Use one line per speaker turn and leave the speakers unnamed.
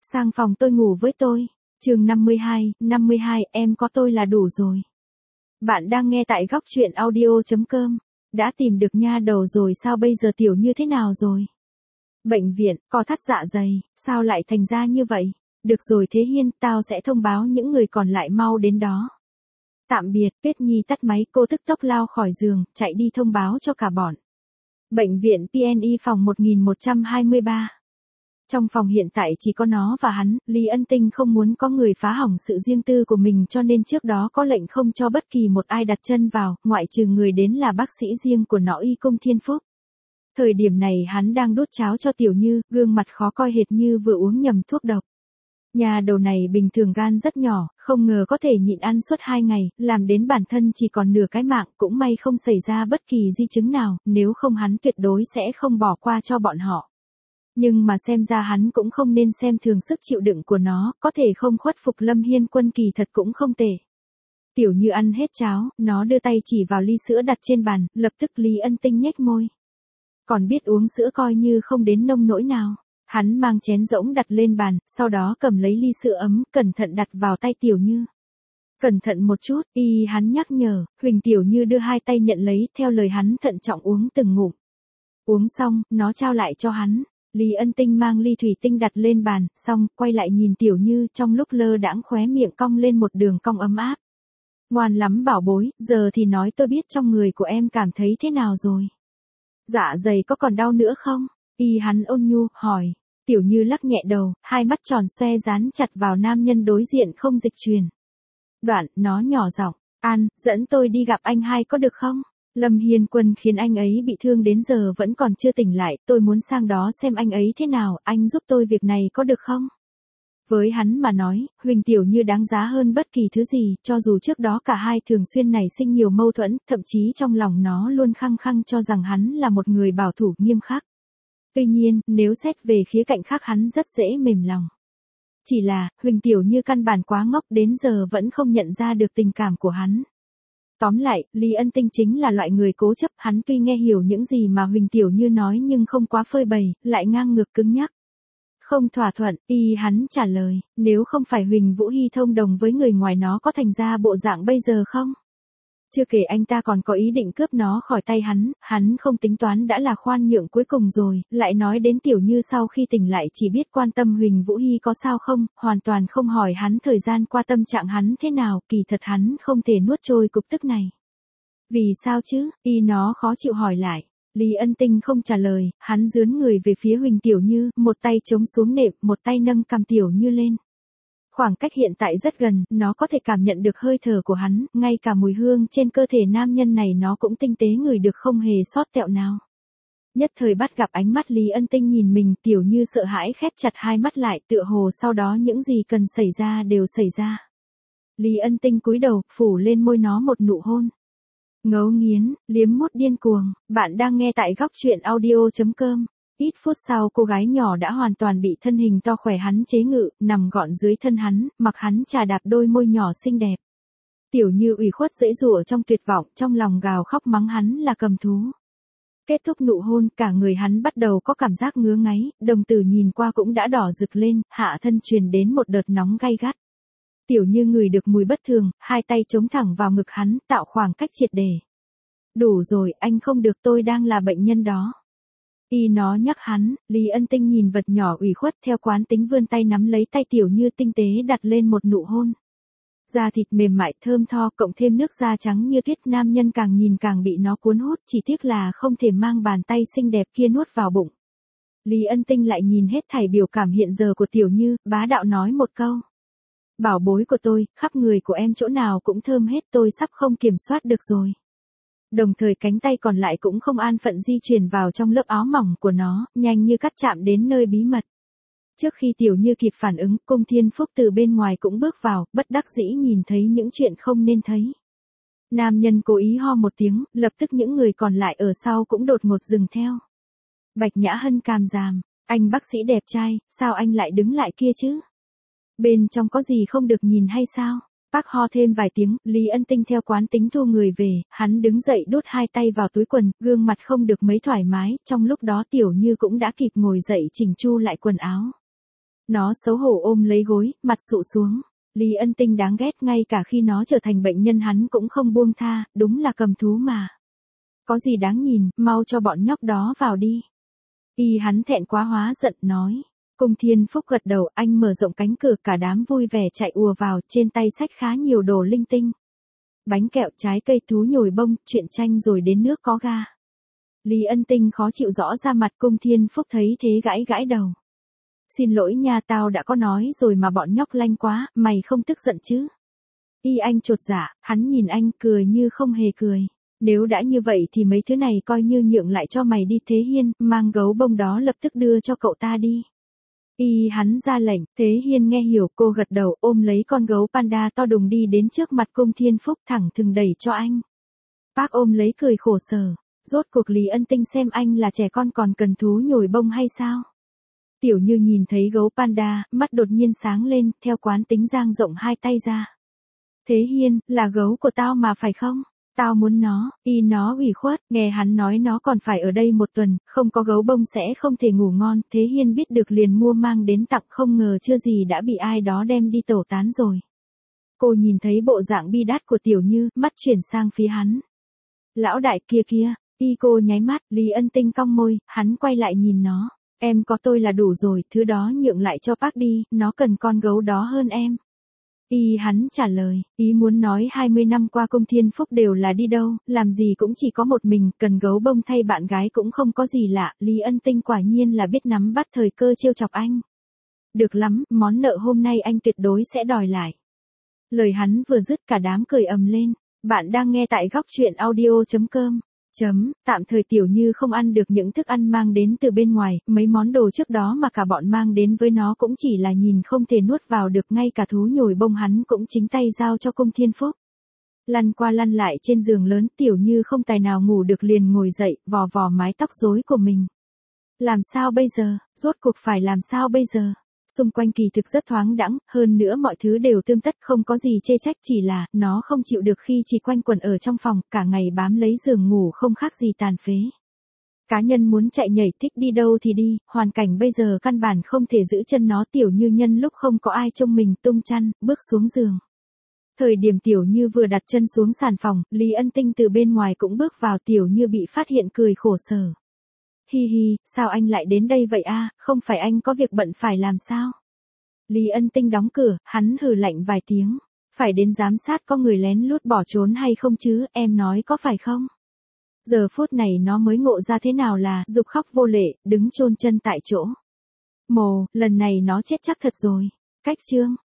Sang phòng tôi ngủ với tôi. Chương 52, em có tôi là đủ rồi. Bạn đang nghe tại góc truyện audio.com. Đã tìm được nha đầu rồi sao bây giờ Tiểu Như thế nào rồi? Bệnh viện, co thắt dạ dày, sao lại thành ra như vậy? Được rồi Thế Hiên, tao sẽ thông báo những người còn lại mau đến đó. Tạm biệt, Tuyết Nhi tắt máy, cô tức tốc lao khỏi giường, chạy đi thông báo cho cả bọn. Bệnh viện PNI phòng 1123. Trong phòng hiện tại chỉ có nó và hắn, Lý Ân Tinh không muốn có người phá hỏng sự riêng tư của mình cho nên trước đó có lệnh không cho bất kỳ một ai đặt chân vào, ngoại trừ người đến là bác sĩ riêng của nó Y Cung Thiên Phúc. Thời điểm này hắn đang đút cháo cho Tiểu Như, gương mặt khó coi hệt như vừa uống nhầm thuốc độc. Nhà đầu này bình thường gan rất nhỏ, không ngờ có thể nhịn ăn suốt 2 ngày, làm đến bản thân chỉ còn nửa cái mạng, cũng may không xảy ra bất kỳ di chứng nào, nếu không hắn tuyệt đối sẽ không bỏ qua cho bọn họ. Nhưng mà xem ra hắn cũng không nên xem thường sức chịu đựng của nó, có thể không khuất phục Lâm Hiên Quân kỳ thật cũng không tệ. Tiểu Như ăn hết cháo, nó đưa tay chỉ vào ly sữa đặt trên bàn, lập tức Lý Ân Tinh nhếch môi. Còn biết uống sữa coi như không đến nông nỗi nào. Hắn mang chén rỗng đặt lên bàn, sau đó cầm lấy ly sữa ấm, cẩn thận đặt vào tay Tiểu Như. Cẩn thận một chút, hắn nhắc nhở, Huỳnh. Tiểu Như đưa 2 tay nhận lấy, theo lời hắn thận trọng uống từng ngụm. Uống xong, nó trao lại cho hắn. Lý Ân Tinh mang ly thủy tinh đặt lên bàn, xong, quay lại nhìn Tiểu Như trong lúc lơ đãng khóe miệng cong lên một đường cong ấm áp. Ngoan lắm bảo bối, giờ thì nói tôi biết trong người của em cảm thấy thế nào rồi. Dạ dày có còn đau nữa không? Hắn ôn nhu, hỏi. Tiểu Như lắc nhẹ đầu, hai mắt tròn xoe dán chặt vào nam nhân đối diện không dịch truyền. Đoạn, nó nhỏ giọng, An, dẫn tôi đi gặp anh hai có được không? Lâm Hiên Quân khiến anh ấy bị thương đến giờ vẫn còn chưa tỉnh lại, tôi muốn sang đó xem anh ấy thế nào, anh giúp tôi việc này có được không? Với hắn mà nói, Huỳnh Tiểu Như đáng giá hơn bất kỳ thứ gì, cho dù trước đó cả hai thường xuyên nảy sinh nhiều mâu thuẫn, thậm chí trong lòng nó luôn khăng khăng cho rằng hắn là một người bảo thủ nghiêm khắc. Tuy nhiên, nếu xét về khía cạnh khác hắn rất dễ mềm lòng. Chỉ là, Huỳnh Tiểu Như căn bản quá ngốc đến giờ vẫn không nhận ra được tình cảm của hắn. Tóm lại, Lý Ân Tinh chính là loại người cố chấp, hắn tuy nghe hiểu những gì mà Huỳnh Tiểu Như nói nhưng không quá phơi bày, lại ngang ngược cứng nhắc. Không thỏa thuận, hắn trả lời, nếu không phải Huỳnh Vũ Hy thông đồng với người ngoài nó có thành ra bộ dạng bây giờ không? Chưa kể anh ta còn có ý định cướp nó khỏi tay hắn không tính toán đã là khoan nhượng cuối cùng rồi, lại nói đến Tiểu Như sau khi tỉnh lại chỉ biết quan tâm Huỳnh Vũ Hy có sao không, hoàn toàn không hỏi hắn thời gian qua tâm trạng hắn thế nào, kỳ thật hắn không thể nuốt trôi cục tức này. Vì sao chứ, nó khó chịu hỏi lại. Lý Ân Tinh không trả lời, hắn dướn người về phía Huỳnh Tiểu Như, một tay chống xuống nệm, một tay nâng cằm Tiểu Như lên. Khoảng cách hiện tại rất gần, nó có thể cảm nhận được hơi thở của hắn, ngay cả mùi hương trên cơ thể nam nhân này nó cũng tinh tế ngửi được không hề sót tẹo nào. Nhất thời bắt gặp ánh mắt Lý Ân Tinh nhìn mình, Tiểu Như sợ hãi khép chặt hai mắt lại, tựa hồ sau đó những gì cần xảy ra đều xảy ra. Lý Ân Tinh cúi đầu, phủ lên môi nó một nụ hôn. Ngấu nghiến, liếm mút điên cuồng, bạn đang nghe tại góc truyện audio.com. Ít phút sau cô gái nhỏ đã hoàn toàn bị thân hình to khỏe hắn chế ngự, nằm gọn dưới thân hắn, mặc hắn chà đạp đôi môi nhỏ xinh đẹp. Tiểu Như ủy khuất giãy giụa trong tuyệt vọng, trong lòng gào khóc mắng hắn là cầm thú. Kết thúc nụ hôn, cả người hắn bắt đầu có cảm giác ngứa ngáy, đồng tử nhìn qua cũng đã đỏ rực lên, hạ thân truyền đến một đợt nóng gay gắt. Tiểu Như ngửi được mùi bất thường, hai tay chống thẳng vào ngực hắn, tạo khoảng cách triệt để. Đủ rồi, anh không được, tôi đang là bệnh nhân đó. Nó nhắc hắn, Lý Ân Tinh nhìn vật nhỏ ủy khuất theo quán tính vươn tay nắm lấy tay Tiểu Như tinh tế đặt lên một nụ hôn. Da thịt mềm mại thơm tho cộng thêm nước da trắng như tuyết, nam nhân càng nhìn càng bị nó cuốn hút, chỉ tiếc là không thể mang bàn tay xinh đẹp kia nuốt vào bụng. Lý Ân Tinh lại nhìn hết thảy biểu cảm hiện giờ của Tiểu Như, bá đạo nói một câu. Bảo bối của tôi, khắp người của em chỗ nào cũng thơm hết, tôi sắp không kiểm soát được rồi. Đồng thời cánh tay còn lại cũng không an phận di chuyển vào trong lớp áo mỏng của nó, nhanh như cắt chạm đến nơi bí mật. Trước khi Tiểu Như kịp phản ứng, Cung Thiên Phúc từ bên ngoài cũng bước vào, bất đắc dĩ nhìn thấy những chuyện không nên thấy. Nam nhân cố ý ho một tiếng, lập tức những người còn lại ở sau cũng đột ngột dừng theo. Bạch Nhã Hân càm ràm, anh bác sĩ đẹp trai, sao anh lại đứng lại kia chứ? Bên trong có gì không được nhìn hay sao? Bác ho thêm vài tiếng, Lý Ân Tinh theo quán tính thu người về, hắn đứng dậy đút hai tay vào túi quần, gương mặt không được mấy thoải mái, trong lúc đó Tiểu Như cũng đã kịp ngồi dậy chỉnh chu lại quần áo. Nó xấu hổ ôm lấy gối, mặt sụ xuống. Lý Ân Tinh đáng ghét, ngay cả khi nó trở thành bệnh nhân hắn cũng không buông tha, đúng là cầm thú mà. Có gì đáng nhìn, mau cho bọn nhóc đó vào đi. Hắn thẹn quá hóa giận nói. Cung Thiên Phúc gật đầu, anh mở rộng cánh cửa, cả đám vui vẻ chạy ùa vào, trên tay xách khá nhiều đồ linh tinh. Bánh kẹo, trái cây, thú nhồi bông, truyện tranh rồi đến nước có ga. Lý Ân Tinh khó chịu rõ ra mặt, Cung Thiên Phúc thấy thế gãi gãi đầu. Xin lỗi nha, tao đã có nói rồi mà bọn nhóc lanh quá, mày không tức giận chứ? Anh chột dạ, hắn nhìn anh cười như không hề cười. Nếu đã như vậy thì mấy thứ này coi như nhượng lại cho mày đi. Thế Hiên, mang gấu bông đó lập tức đưa cho cậu ta đi. Hắn ra lệnh, Thế Hiên nghe hiểu, cô gật đầu, ôm lấy con gấu panda to đùng đi đến trước mặt Cung Thiên Phúc, thẳng thừng đẩy cho anh. Bác ôm lấy cười khổ sở, rốt cuộc Lý Ân Tinh xem anh là trẻ con còn cần thú nhồi bông hay sao? Tiểu Như nhìn thấy gấu panda, mắt đột nhiên sáng lên, theo quán tính dang rộng hai tay ra. Thế Hiên, là gấu của tao mà phải không? Tao muốn nó. Nó ủy khuất, nghe hắn nói nó còn phải ở đây 1 tuần, không có gấu bông sẽ không thể ngủ ngon. Thế Hiên biết được liền mua mang đến tặng, không ngờ chưa gì đã bị ai đó đem đi tẩu tán rồi. Cô nhìn thấy bộ dạng bi đát của Tiểu Như, mắt chuyển sang phía hắn. Lão đại kia kia, cô nháy mắt, Lý Ân Tinh cong môi, hắn quay lại nhìn nó. Em có tôi là đủ rồi, thứ đó nhượng lại cho bác đi, nó cần con gấu đó hơn em. Hắn trả lời, muốn nói 20 năm qua Cung Thiên Phúc đều là đi đâu, làm gì cũng chỉ có một mình, cần gấu bông thay bạn gái cũng không có gì lạ. Lý Ân Tinh quả nhiên là biết nắm bắt thời cơ trêu chọc anh. Được lắm, món nợ hôm nay anh tuyệt đối sẽ đòi lại. Lời hắn vừa dứt cả đám cười ầm lên. Bạn đang nghe tại góc truyện audio.com. Tạm thời Tiểu Như không ăn được những thức ăn mang đến từ bên ngoài, mấy món đồ trước đó mà cả bọn mang đến với nó cũng chỉ là nhìn không thể nuốt vào được, ngay cả thú nhồi bông hắn cũng chính tay giao cho Cung Thiên Phúc. Lăn qua lăn lại trên giường lớn, Tiểu Như không tài nào ngủ được liền ngồi dậy, vò vò mái tóc rối của mình. Làm sao bây giờ, rốt cuộc phải làm sao bây giờ? Xung quanh kỳ thực rất thoáng đãng, hơn nữa mọi thứ đều tươm tất, không có gì chê trách, chỉ là nó không chịu được khi chỉ quanh quẩn ở trong phòng, cả ngày bám lấy giường ngủ không khác gì tàn phế. Cá nhân muốn chạy nhảy thích đi đâu thì đi, hoàn cảnh bây giờ căn bản không thể giữ chân nó. Tiểu Như nhân lúc không có ai trông mình tung chăn, bước xuống giường. Thời điểm Tiểu Như vừa đặt chân xuống sàn phòng, Lý Ân Tinh từ bên ngoài cũng bước vào. Tiểu Như bị phát hiện cười khổ sở. Hi, sao anh lại đến đây vậy a? Không phải anh có việc bận phải làm sao? Lý Ân Tinh đóng cửa, hắn hừ lạnh vài tiếng. Phải đến giám sát có người lén lút bỏ trốn hay không chứ, em nói có phải không? Giờ phút này nó mới ngộ ra thế nào là dục khóc vô lệ, đứng chôn chân tại chỗ. Lần này nó chết chắc thật rồi. Cách chương.